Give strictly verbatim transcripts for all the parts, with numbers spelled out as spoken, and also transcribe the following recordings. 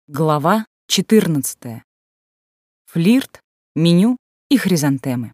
Глава четырнадцатая. Флирт, меню и хризантемы.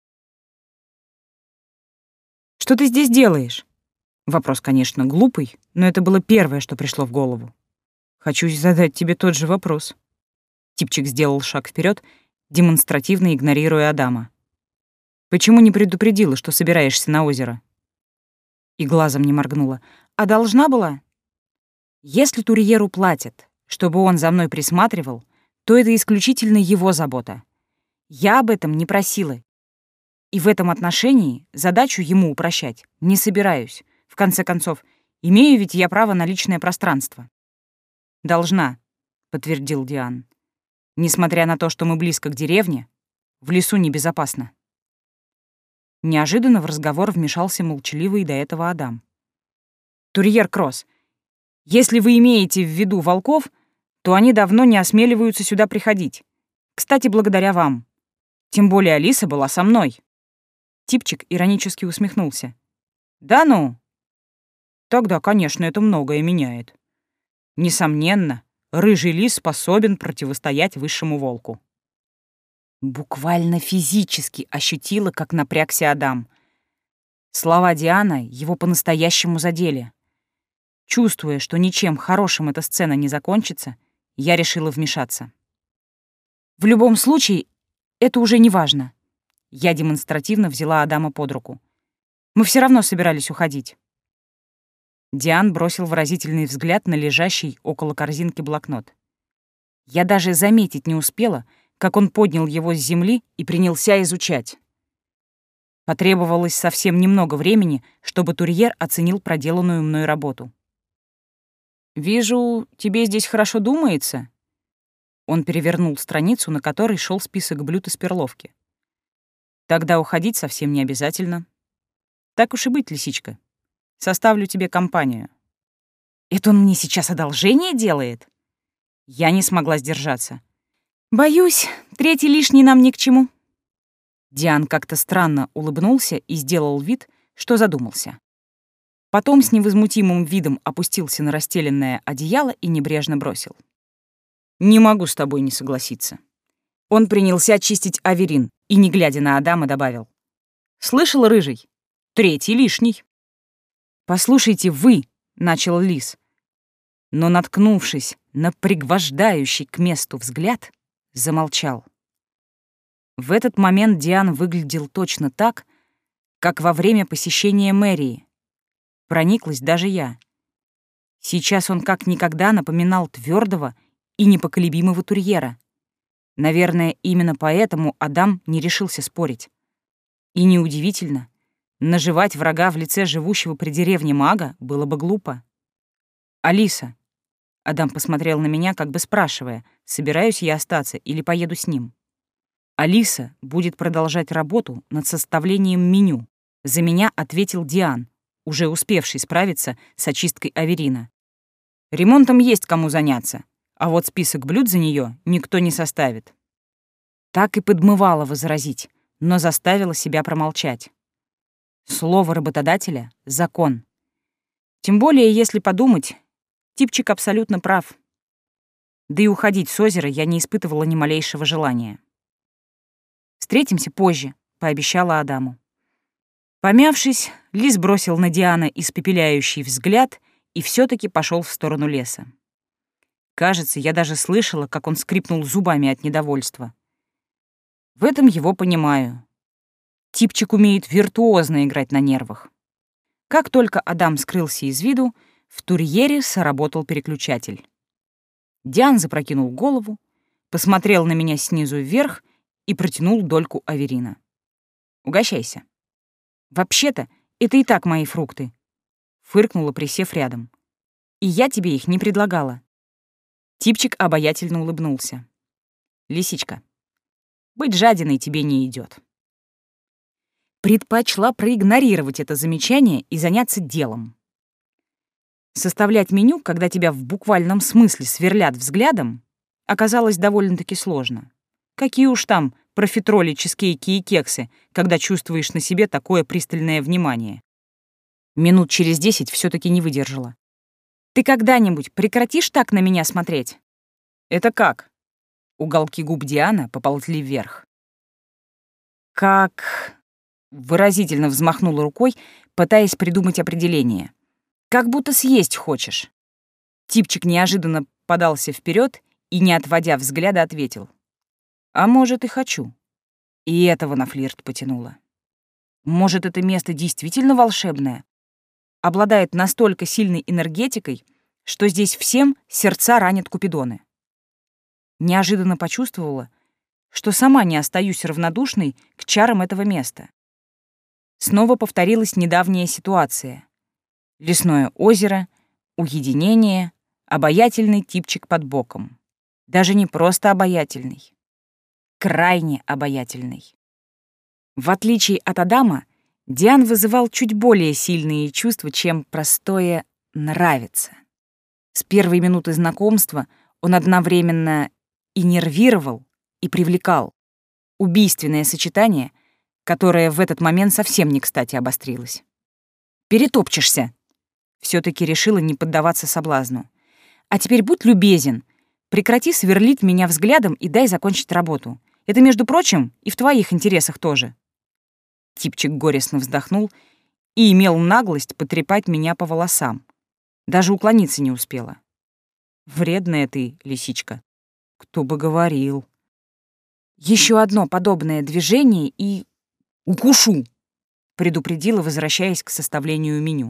«Что ты здесь делаешь?» Вопрос, конечно, глупый, но это было первое, что пришло в голову. «Хочу задать тебе тот же вопрос». Типчик сделал шаг вперед, демонстративно игнорируя Адама. «Почему не предупредила, что собираешься на озеро?» И глазом не моргнула. «А должна была?» «Если Турьеру платят, чтобы он за мной присматривал, то это исключительно его забота. Я об этом не просила. И в этом отношении задачу ему упрощать не собираюсь. В конце концов, имею ведь я право на личное пространство». «Должна», — подтвердил Диан. «Несмотря на то, что мы близко к деревне, в лесу небезопасно». Неожиданно в разговор вмешался молчаливый до этого Адам. «Турьер Кросс, если вы имеете в виду волков, то они давно не осмеливаются сюда приходить. Кстати, благодаря вам. Тем более Алиса была со мной». Типчик иронически усмехнулся. «Да ну?» «Тогда, конечно, это многое меняет. Несомненно, рыжий лис способен противостоять высшему волку». Буквально физически ощутила, как напрягся Адам. Слова Диана его по-настоящему задели. Чувствуя, что ничем хорошим эта сцена не закончится, я решила вмешаться. «В любом случае, это уже не важно». Я демонстративно взяла Адама под руку. «Мы все равно собирались уходить». Диан бросил выразительный взгляд на лежащий около корзинки блокнот. Я даже заметить не успела, как он поднял его с земли и принялся изучать. Потребовалось совсем немного времени, чтобы Турьер оценил проделанную мной работу. «Вижу, тебе здесь хорошо думается». Он перевернул страницу, на которой шел список блюд из перловки. «Тогда уходить совсем не обязательно. Так уж и быть, лисичка. Составлю тебе компанию». «Это он мне сейчас одолжение делает?» Я не смогла сдержаться. «Боюсь, третий лишний нам ни к чему». Диан как-то странно улыбнулся и сделал вид, что задумался. Потом с невозмутимым видом опустился на расстеленное одеяло и небрежно бросил. «Не могу с тобой не согласиться». Он принялся чистить Аверин и, не глядя на Адама, добавил. «Слышал, рыжий? Третий лишний». «Послушайте, вы», — начал лис, но, наткнувшись на пригвождающий к месту взгляд, замолчал. В этот момент Диан выглядел точно так, как во время посещения мэрии. Прониклась даже я. Сейчас он как никогда напоминал твердого и непоколебимого Турьера. Наверное, именно поэтому Адам не решился спорить. И неудивительно, наживать врага в лице живущего при деревне мага было бы глупо. «Алиса», — Адам посмотрел на меня, как бы спрашивая, собираюсь я остаться или поеду с ним. «Алиса будет продолжать работу над составлением меню», — за меня ответил Диан, уже успевший справиться с очисткой Аверина. «Ремонтом есть кому заняться, а вот список блюд за нее никто не составит». Так и подмывала возразить, но заставила себя промолчать. Слово работодателя — закон. Тем более, если подумать, Типчик абсолютно прав. Да и уходить с озера я не испытывала ни малейшего желания. «Встретимся позже», — пообещала Адаму. Помявшись, лис бросил на Диана испепеляющий взгляд и все таки пошел в сторону леса. Кажется, я даже слышала, как он скрипнул зубами от недовольства. В этом его понимаю. Типчик умеет виртуозно играть на нервах. Как только Адам скрылся из виду, в Турьере сработал переключатель. Диан запрокинул голову, посмотрел на меня снизу вверх и протянул дольку Аверина. «Угощайся». «Вообще-то, это и так мои фрукты», — фыркнула, присев рядом. «И я тебе их не предлагала». Типчик обаятельно улыбнулся. «Лисичка, быть жадиной тебе не идет». Предпочла проигнорировать это замечание и заняться делом. Составлять меню, когда тебя в буквальном смысле сверлят взглядом, оказалось довольно-таки сложно. Какие уж там профитроли, чизкейки и кексы, когда чувствуешь на себе такое пристальное внимание. Минут через десять все таки не выдержала. «Ты когда-нибудь прекратишь так на меня смотреть?» Это как? Уголки губ Диана поползли вверх. Как... Выразительно взмахнула рукой, пытаясь придумать определение. Как будто съесть хочешь. Типчик неожиданно подался вперед и, не отводя взгляда, ответил. А может, и хочу. И этого на флирт потянуло. Может, это место действительно волшебное? Обладает настолько сильной энергетикой, что здесь всем сердца ранят купидоны. Неожиданно почувствовала, что сама не остаюсь равнодушной к чарам этого места. Снова повторилась недавняя ситуация. Лесное озеро, уединение, обаятельный типчик под боком. Даже не просто обаятельный. Крайне обаятельный. В отличие от Адама, Диан вызывал чуть более сильные чувства, чем простое «нравится». С первой минуты знакомства он одновременно и нервировал, и привлекал. Убийственное сочетание, которое в этот момент совсем не кстати обострилось. «Перетопчешься!» Все-таки решила не поддаваться соблазну. «А теперь будь любезен, прекрати сверлить меня взглядом и дай закончить работу. Это, между прочим, и в твоих интересах тоже». Типчик горестно вздохнул и имел наглость потрепать меня по волосам. Даже уклониться не успела. Вредная ты, лисичка. Кто бы говорил. Еще одно подобное движение и... «Укушу!» — предупредила, возвращаясь к составлению меню.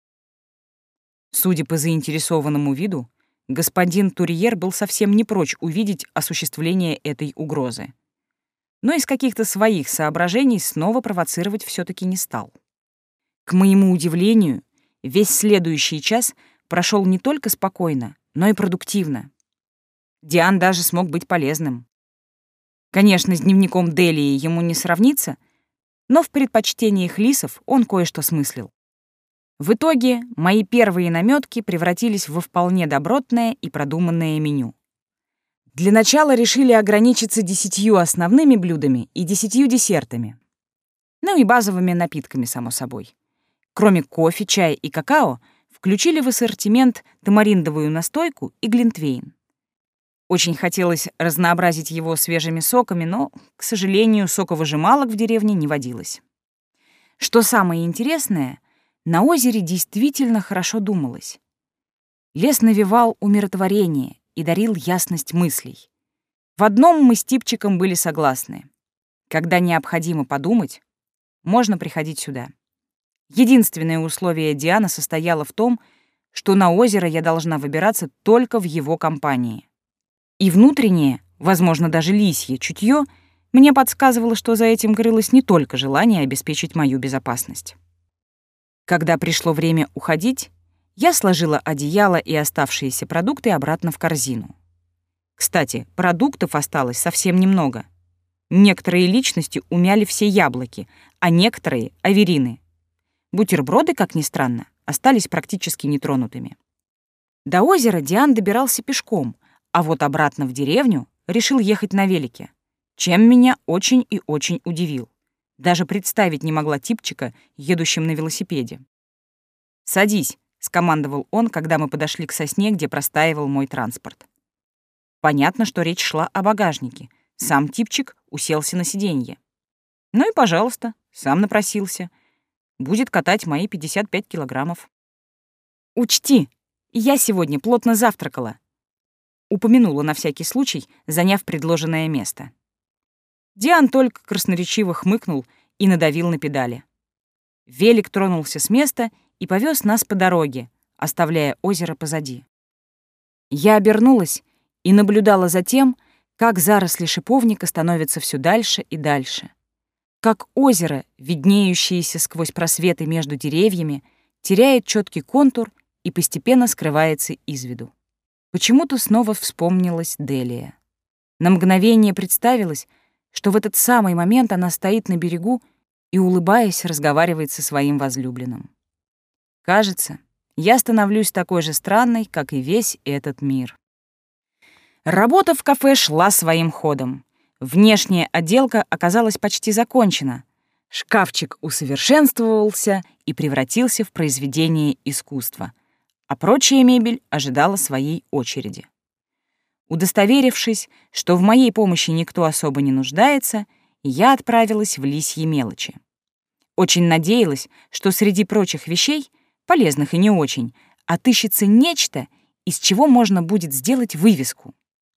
Судя по заинтересованному виду, господин Турьер был совсем не прочь увидеть осуществление этой угрозы. Но из каких-то своих соображений снова провоцировать все-таки не стал. К моему удивлению, весь следующий час прошел не только спокойно, но и продуктивно. Диан даже смог быть полезным. Конечно, с дневником Делии ему не сравнится, но в предпочтениях лисов он кое-что смыслил. В итоге мои первые намётки превратились во вполне добротное и продуманное меню. Для начала решили ограничиться десятью основными блюдами и десятью десертами. Ну и базовыми напитками, само собой. Кроме кофе, чая и какао, включили в ассортимент тамариндовую настойку и глинтвейн. Очень хотелось разнообразить его свежими соками, но, к сожалению, соковыжималок в деревне не водилось. Что самое интересное, на озере действительно хорошо думалось. Лес навевал умиротворение и дарил ясность мыслей. В одном мы с Типчиком были согласны. Когда необходимо подумать, можно приходить сюда. Единственное условие Дианы состояло в том, что на озеро я должна выбираться только в его компании. И внутреннее, возможно, даже лисье чутье мне подсказывало, что за этим крылось не только желание обеспечить мою безопасность. Когда пришло время уходить, я сложила одеяло и оставшиеся продукты обратно в корзину. Кстати, продуктов осталось совсем немного. Некоторые личности умяли все яблоки, а некоторые — аверины. Бутерброды, как ни странно, остались практически нетронутыми. До озера Диан добирался пешком, а вот обратно в деревню решил ехать на велике, чем меня очень и очень удивил. Даже представить не могла Типчика, едущим на велосипеде. «Садись», — скомандовал он, когда мы подошли к сосне, где простаивал мой транспорт. Понятно, что речь шла о багажнике. Сам Типчик уселся на сиденье. Ну и, пожалуйста, сам напросился. Будет катать мои пятьдесят пять килограммов. «Учти, я сегодня плотно завтракала», — упомянула на всякий случай, заняв предложенное место. Диан только красноречиво хмыкнул и надавил на педали. Велик тронулся с места и повез нас по дороге, оставляя озеро позади. Я обернулась и наблюдала за тем, как заросли шиповника становятся все дальше и дальше, как озеро, виднеющееся сквозь просветы между деревьями, теряет четкий контур и постепенно скрывается из виду. Почему-то снова вспомнилась Делия. На мгновение представилось, что в этот самый момент она стоит на берегу и, улыбаясь, разговаривает со своим возлюбленным. Кажется, я становлюсь такой же странной, как и весь этот мир. Работа в кафе шла своим ходом. Внешняя отделка оказалась почти закончена. Шкафчик усовершенствовался и превратился в произведение искусства, а прочая мебель ожидала своей очереди. Удостоверившись, что в моей помощи никто особо не нуждается, я отправилась в лисьи мелочи. Очень надеялась, что среди прочих вещей, полезных и не очень, отыщется нечто, из чего можно будет сделать вывеску.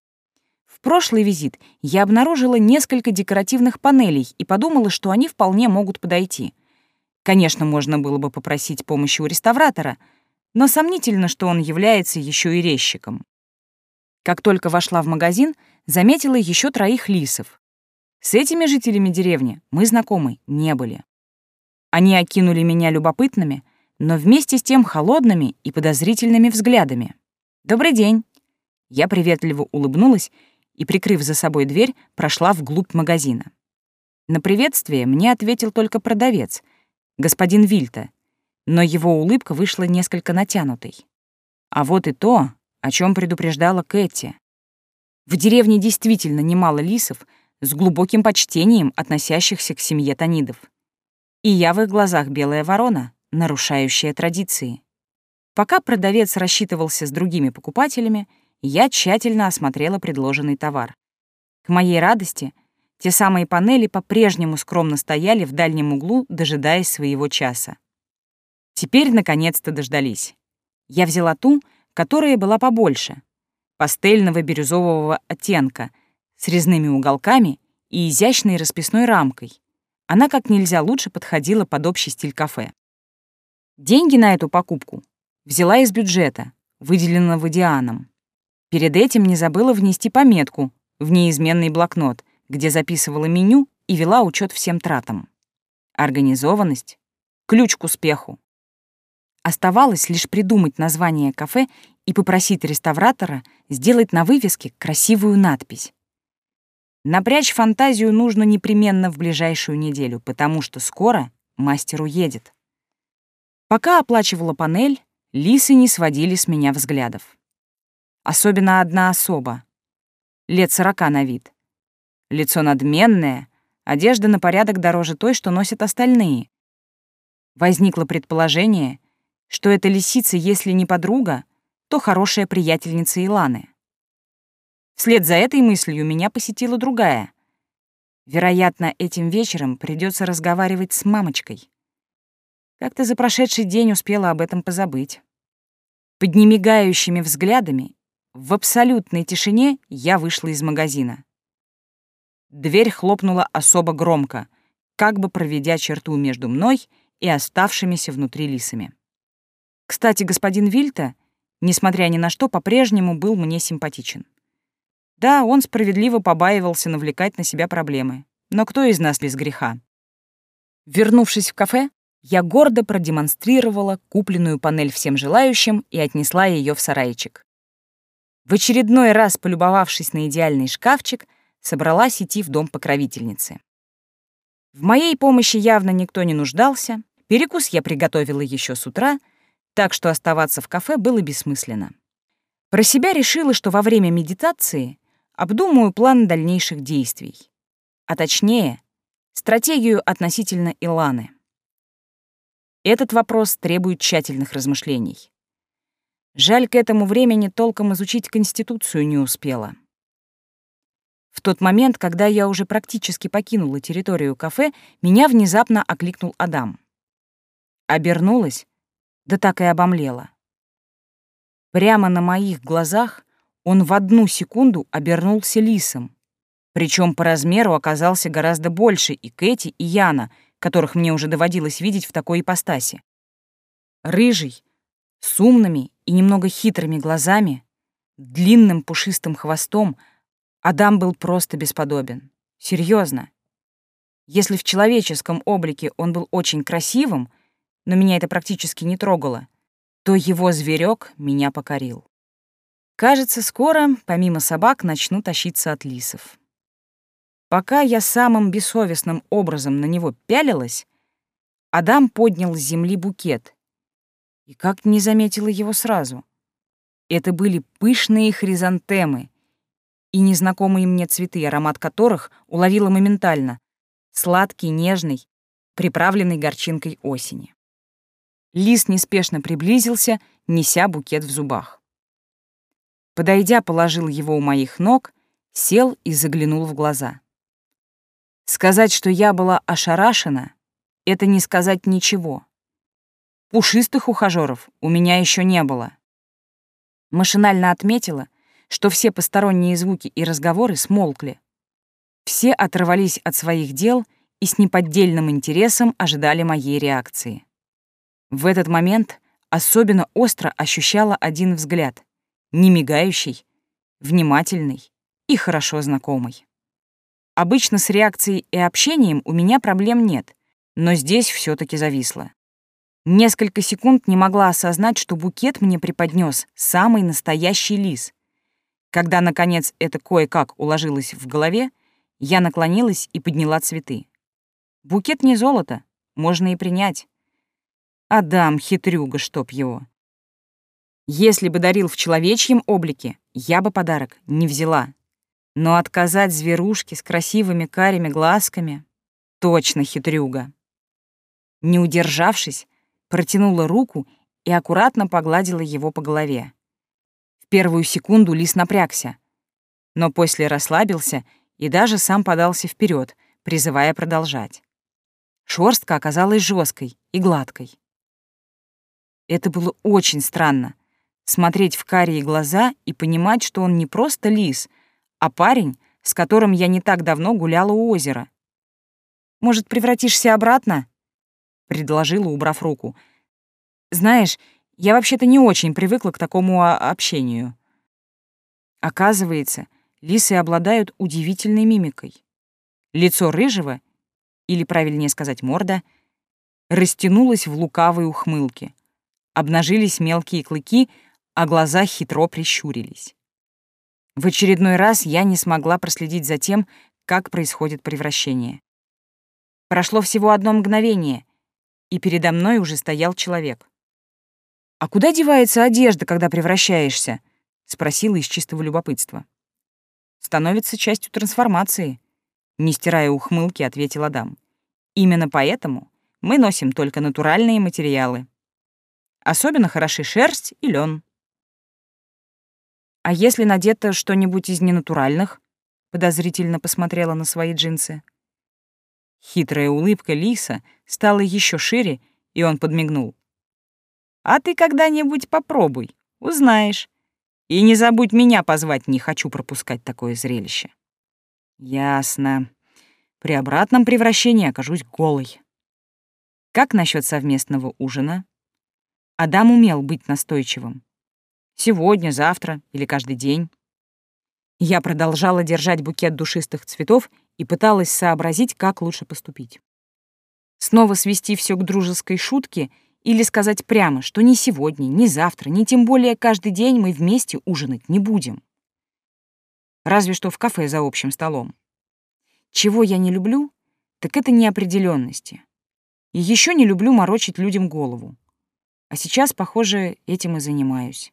В прошлый визит я обнаружила несколько декоративных панелей и подумала, что они вполне могут подойти. Конечно, можно было бы попросить помощи у реставратора, но сомнительно, что он является еще и резчиком. Как только вошла в магазин, заметила еще троих лисов. С этими жителями деревни мы знакомы не были. Они окинули меня любопытными, но вместе с тем холодными и подозрительными взглядами. «Добрый день!» Я приветливо улыбнулась и, прикрыв за собой дверь, прошла вглубь магазина. На приветствие мне ответил только продавец, господин Вильта, но его улыбка вышла несколько натянутой. А вот и то, о чем предупреждала Кэти. В деревне действительно немало лисов с глубоким почтением, относящихся к семье Танидов. И я в их глазах белая ворона, нарушающая традиции. Пока продавец рассчитывался с другими покупателями, я тщательно осмотрела предложенный товар. К моей радости, те самые панели по-прежнему скромно стояли в дальнем углу, дожидаясь своего часа. Теперь, наконец-то, дождались. Я взяла ту, которая была побольше, пастельного бирюзового оттенка, с резными уголками и изящной расписной рамкой. Она как нельзя лучше подходила под общий стиль кафе. Деньги на эту покупку взяла из бюджета, выделенного Дианом. Перед этим не забыла внести пометку в неизменный блокнот, где записывала меню и вела учет всем тратам. Организованность — ключ к успеху. Оставалось лишь придумать название кафе и попросить реставратора сделать на вывеске красивую надпись. Напрячь фантазию нужно непременно в ближайшую неделю, потому что скоро мастер уедет. Пока оплачивала панель, лисы не сводили с меня взглядов. Особенно одна особа. Лет сорока на вид. Лицо надменное, одежда на порядок дороже той, что носят остальные. Возникло предположение, что эта лисица, если не подруга, то хорошая приятельница Иланы. Вслед за этой мыслью меня посетила другая. Вероятно, этим вечером придется разговаривать с мамочкой. Как-то за прошедший день успела об этом позабыть. Под немигающими взглядами, в абсолютной тишине я вышла из магазина. Дверь хлопнула особо громко, как бы проведя черту между мной и оставшимися внутри лисами. Кстати, господин Вильта, несмотря ни на что, по-прежнему был мне симпатичен. Да, он справедливо побаивался навлекать на себя проблемы, но кто из нас без греха? Вернувшись в кафе, я гордо продемонстрировала купленную панель всем желающим и отнесла ее в сарайчик. В очередной раз, полюбовавшись на идеальный шкафчик, собралась идти в дом покровительницы. В моей помощи явно никто не нуждался, перекус я приготовила еще с утра, так что оставаться в кафе было бессмысленно. Про себя решила, что во время медитации обдумаю план дальнейших действий, а точнее, стратегию относительно Иланы. Этот вопрос требует тщательных размышлений. Жаль, к этому времени толком изучить Конституцию не успела. В тот момент, когда я уже практически покинула территорию кафе, меня внезапно окликнул Адам. Обернулась, да так и обомлела. Прямо на моих глазах он в одну секунду обернулся лисом, причем по размеру оказался гораздо больше и Кэти, и Яна, которых мне уже доводилось видеть в такой ипостаси. Рыжий, с умными и немного хитрыми глазами, длинным пушистым хвостом, Адам был просто бесподобен. Серьезно. Если в человеческом облике он был очень красивым, но меня это практически не трогало, то его зверек меня покорил. Кажется, скоро, помимо собак, начну тащиться от лисов. Пока я самым бессовестным образом на него пялилась, Адам поднял с земли букет. И как не заметила его сразу. Это были пышные хризантемы и незнакомые мне цветы, аромат которых уловила моментально, сладкий, нежный, приправленный горчинкой осени. Лис неспешно приблизился, неся букет в зубах. Подойдя, положил его у моих ног, сел и заглянул в глаза. Сказать, что я была ошарашена, это не сказать ничего. Пушистых ухажёров у меня еще не было. Машинально отметила, что все посторонние звуки и разговоры смолкли. Все оторвались от своих дел и с неподдельным интересом ожидали моей реакции. В этот момент особенно остро ощущала один взгляд, немигающий, внимательный и хорошо знакомый. Обычно с реакцией и общением у меня проблем нет, но здесь все таки зависло. Несколько секунд не могла осознать, что букет мне преподнес самый настоящий лис. Когда, наконец, это кое-как уложилось в голове, я наклонилась и подняла цветы. Букет не золото, можно и принять. Адам, хитрюга, чтоб его. Если бы дарил в человечьем облике, я бы подарок не взяла. Но отказать зверушке с красивыми карими глазками — точно хитрюга. Не удержавшись, протянула руку и аккуратно погладила его по голове. В первую секунду лис напрягся, но после расслабился и даже сам подался вперед, призывая продолжать. Шорстка оказалась жесткой и гладкой. Это было очень странно — смотреть в карие глаза и понимать, что он не просто лис, а парень, с которым я не так давно гуляла у озера. «Может, превратишься обратно?» — предложила, убрав руку. «Знаешь, я вообще-то не очень привыкла к такому а, общению». Оказывается, лисы обладают удивительной мимикой. Лицо рыжего, или, правильнее сказать, морда, растянулось в лукавой ухмылке. Обнажились мелкие клыки, а глаза хитро прищурились. В очередной раз я не смогла проследить за тем, как происходит превращение. Прошло всего одно мгновение, и передо мной уже стоял человек. «А куда девается одежда, когда превращаешься?» — спросила из чистого любопытства. «Становится частью трансформации», — не стирая ухмылки, ответил Адам. «Именно поэтому мы носим только натуральные материалы. Особенно хороши шерсть и лен». «А если надето что-нибудь из ненатуральных?» — подозрительно посмотрела на свои джинсы. Хитрая улыбка лиса стала еще шире, и он подмигнул. «А ты когда-нибудь попробуй, узнаешь. И не забудь меня позвать, не хочу пропускать такое зрелище». «Ясно. При обратном превращении окажусь голой». «Как насчет совместного ужина?» Адам умел быть настойчивым. Сегодня, завтра или каждый день. Я продолжала держать букет душистых цветов и пыталась сообразить, как лучше поступить. Снова свести все к дружеской шутке или сказать прямо, что ни сегодня, ни завтра, ни тем более каждый день мы вместе ужинать не будем. Разве что в кафе за общим столом. Чего я не люблю, так это неопределенности. И еще не люблю морочить людям голову. А сейчас, похоже, этим и занимаюсь.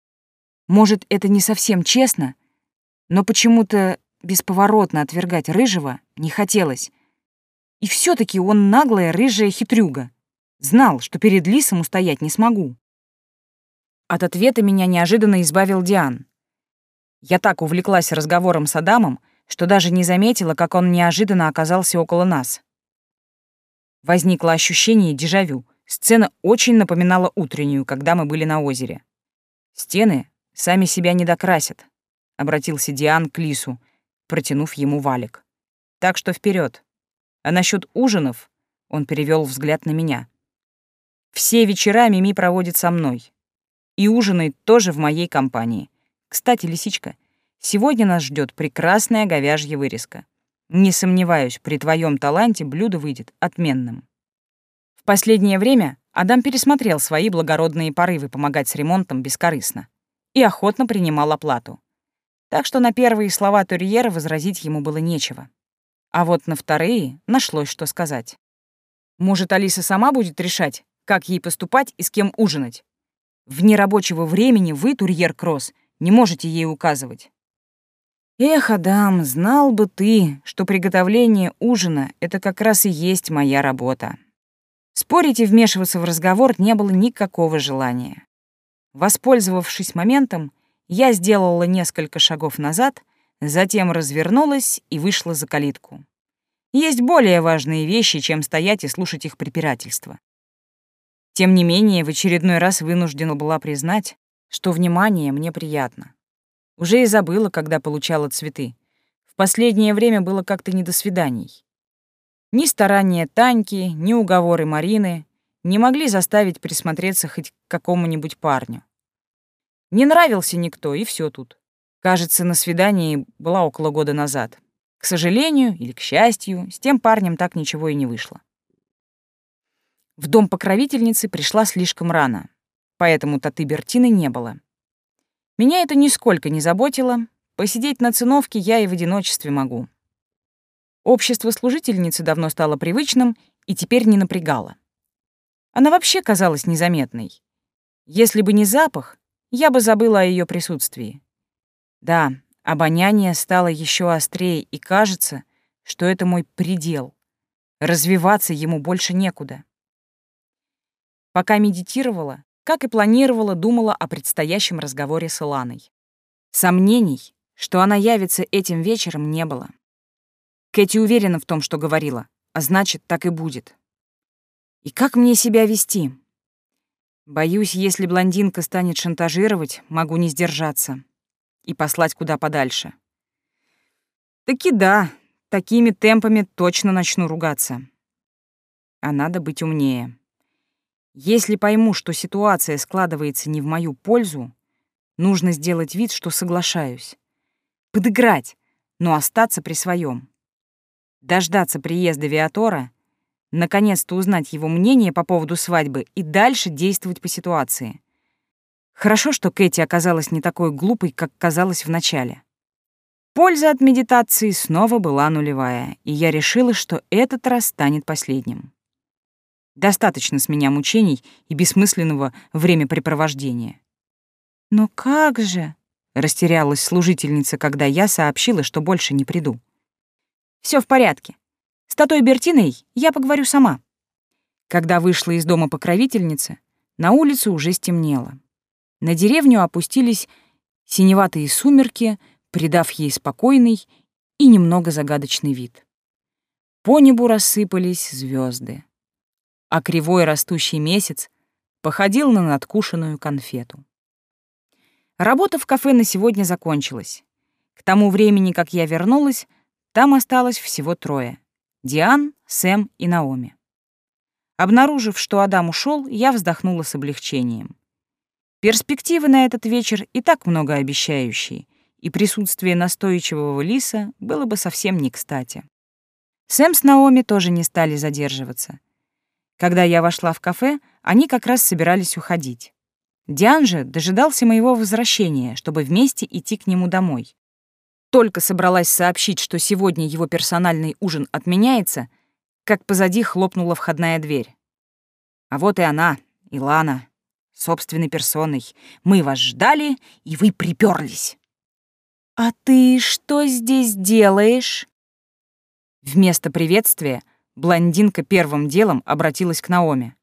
Может, это не совсем честно, но почему-то бесповоротно отвергать рыжего не хотелось. И все-таки он наглая рыжая хитрюга. Знал, что перед лисом устоять не смогу. От ответа меня неожиданно избавил Диан. Я так увлеклась разговором с Адамом, что даже не заметила, как он неожиданно оказался около нас. Возникло ощущение дежавю. Сцена очень напоминала утреннюю, когда мы были на озере. «Стены сами себя не докрасят», — обратился Диан к лису, протянув ему валик. «Так что вперед. А насчет ужинов...» — он перевел взгляд на меня. «Все вечера Мими проводит со мной. И ужинает тоже в моей компании. Кстати, лисичка, сегодня нас ждет прекрасная говяжья вырезка. Не сомневаюсь, при твоем таланте блюдо выйдет отменным». В последнее время Адам пересмотрел свои благородные порывы помогать с ремонтом бескорыстно и охотно принимал оплату. Так что на первые слова Турьера возразить ему было нечего. А вот на вторые нашлось, что сказать. Может, Алиса сама будет решать, как ей поступать и с кем ужинать? Вне рабочего времени вы, Турьер Кросс, не можете ей указывать. Эх, Адам, знал бы ты, что приготовление ужина — это как раз и есть моя работа. Спорить и вмешиваться в разговор не было никакого желания. Воспользовавшись моментом, я сделала несколько шагов назад, затем развернулась и вышла за калитку. Есть более важные вещи, чем стоять и слушать их препирательства. Тем не менее, в очередной раз вынуждена была признать, что внимание мне приятно. Уже и забыла, когда получала цветы. В последнее время было как-то не до свиданий. Ни старания Таньки, ни уговоры Марины не могли заставить присмотреться хоть к какому-нибудь парню. Не нравился никто, и все тут. Кажется, на свидании была около года назад. К сожалению или к счастью, с тем парнем так ничего и не вышло. В дом покровительницы пришла слишком рано, поэтому Таты Бертины не было. Меня это нисколько не заботило, посидеть на циновке я и в одиночестве могу. Общество служительницы давно стало привычным и теперь не напрягало. Она вообще казалась незаметной. Если бы не запах, я бы забыла о ее присутствии. Да, обоняние стало еще острее, и кажется, что это мой предел. Развиваться ему больше некуда. Пока медитировала, как и планировала, думала о предстоящем разговоре с Иланой. Сомнений, что она явится этим вечером, не было. Кэти уверена в том, что говорила, а значит, так и будет. И как мне себя вести? Боюсь, если блондинка станет шантажировать, могу не сдержаться и послать куда подальше. Таки да, такими темпами точно начну ругаться. А надо быть умнее. Если пойму, что ситуация складывается не в мою пользу, нужно сделать вид, что соглашаюсь. Подыграть, но остаться при своем. Дождаться приезда Виатора, наконец-то узнать его мнение по поводу свадьбы и дальше действовать по ситуации. Хорошо, что Кэти оказалась не такой глупой, как казалось вначале. Польза от медитации снова была нулевая, и я решила, что этот раз станет последним. Достаточно с меня мучений и бессмысленного времяпрепровождения. «Но как же?» — растерялась служительница, когда я сообщила, что больше не приду. Все в порядке. С Татой Бертиной я поговорю сама». Когда вышла из дома покровительницы, на улице уже стемнело. На деревню опустились синеватые сумерки, придав ей спокойный и немного загадочный вид. По небу рассыпались звезды, а кривой растущий месяц походил на надкушенную конфету. Работа в кафе на сегодня закончилась. К тому времени, как я вернулась, там осталось всего трое — Диан, Сэм и Наоми. Обнаружив, что Адам ушел, я вздохнула с облегчением. Перспективы на этот вечер и так многообещающие, и присутствие настойчивого лиса было бы совсем не кстати. Сэм с Наоми тоже не стали задерживаться. Когда я вошла в кафе, они как раз собирались уходить. Диан же дожидался моего возвращения, чтобы вместе идти к нему домой. Только собралась сообщить, что сегодня его персональный ужин отменяется, как позади хлопнула входная дверь. А вот и она, Илана, собственной персоной. Мы вас ждали, и вы приперлись. «А ты что здесь делаешь?» Вместо приветствия блондинка первым делом обратилась к Наоми.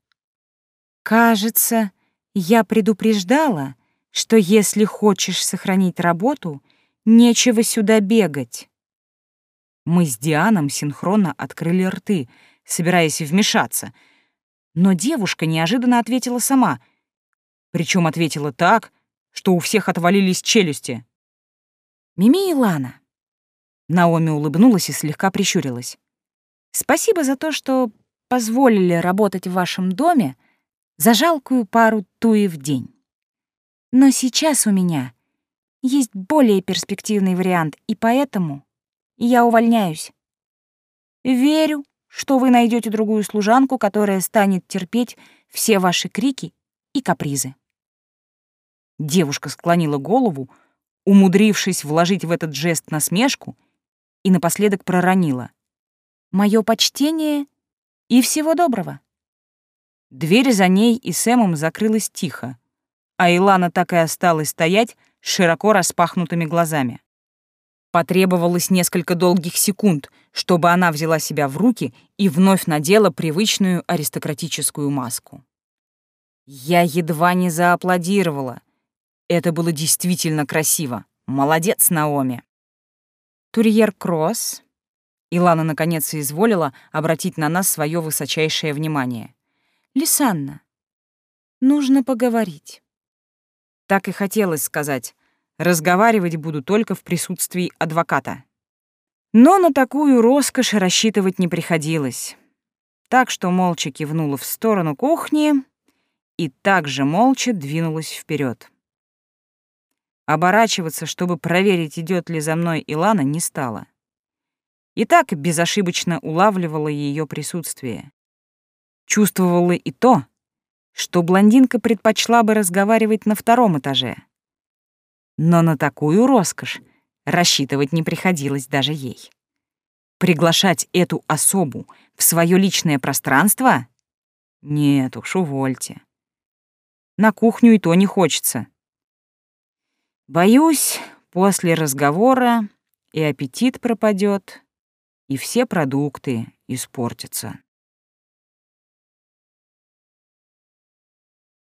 «Кажется, я предупреждала, что если хочешь сохранить работу, нечего сюда бегать». Мы с Дианом синхронно открыли рты, собираясь вмешаться, но девушка неожиданно ответила сама, причем ответила так, что у всех отвалились челюсти. «Мими и Лана». Наоми улыбнулась и слегка прищурилась. «Спасибо за то, что позволили работать в вашем доме за жалкую пару туи в день. Но сейчас у меня есть более перспективный вариант, и поэтому я увольняюсь. Верю, что вы найдете другую служанку, которая станет терпеть все ваши крики и капризы». Девушка склонила голову, умудрившись вложить в этот жест насмешку, и напоследок проронила: «Моё почтение и всего доброго». Дверь за ней и Сэмом закрылась тихо, а Илана так и осталась стоять с широко распахнутыми глазами. Потребовалось несколько долгих секунд, чтобы она взяла себя в руки и вновь надела привычную аристократическую маску. Я едва не зааплодировала. Это было действительно красиво. Молодец, Наоми. Турьер Кросс. Илана наконец соизволила обратить на нас свое высочайшее внимание. Лисанна, нужно поговорить. Так и хотелось сказать. Разговаривать буду только в присутствии адвоката. Но на такую роскошь рассчитывать не приходилось. Так что молча кивнула в сторону кухни и также молча двинулась вперед. Оборачиваться, чтобы проверить, идет ли за мной Илана, не стала. И так безошибочно улавливала ее присутствие. Чувствовала и то, что блондинка предпочла бы разговаривать на втором этаже. Но на такую роскошь рассчитывать не приходилось даже ей. Приглашать эту особу в свое личное пространство? Нет уж, увольте. На кухню и то не хочется. Боюсь, после разговора и аппетит пропадет, и все продукты испортятся.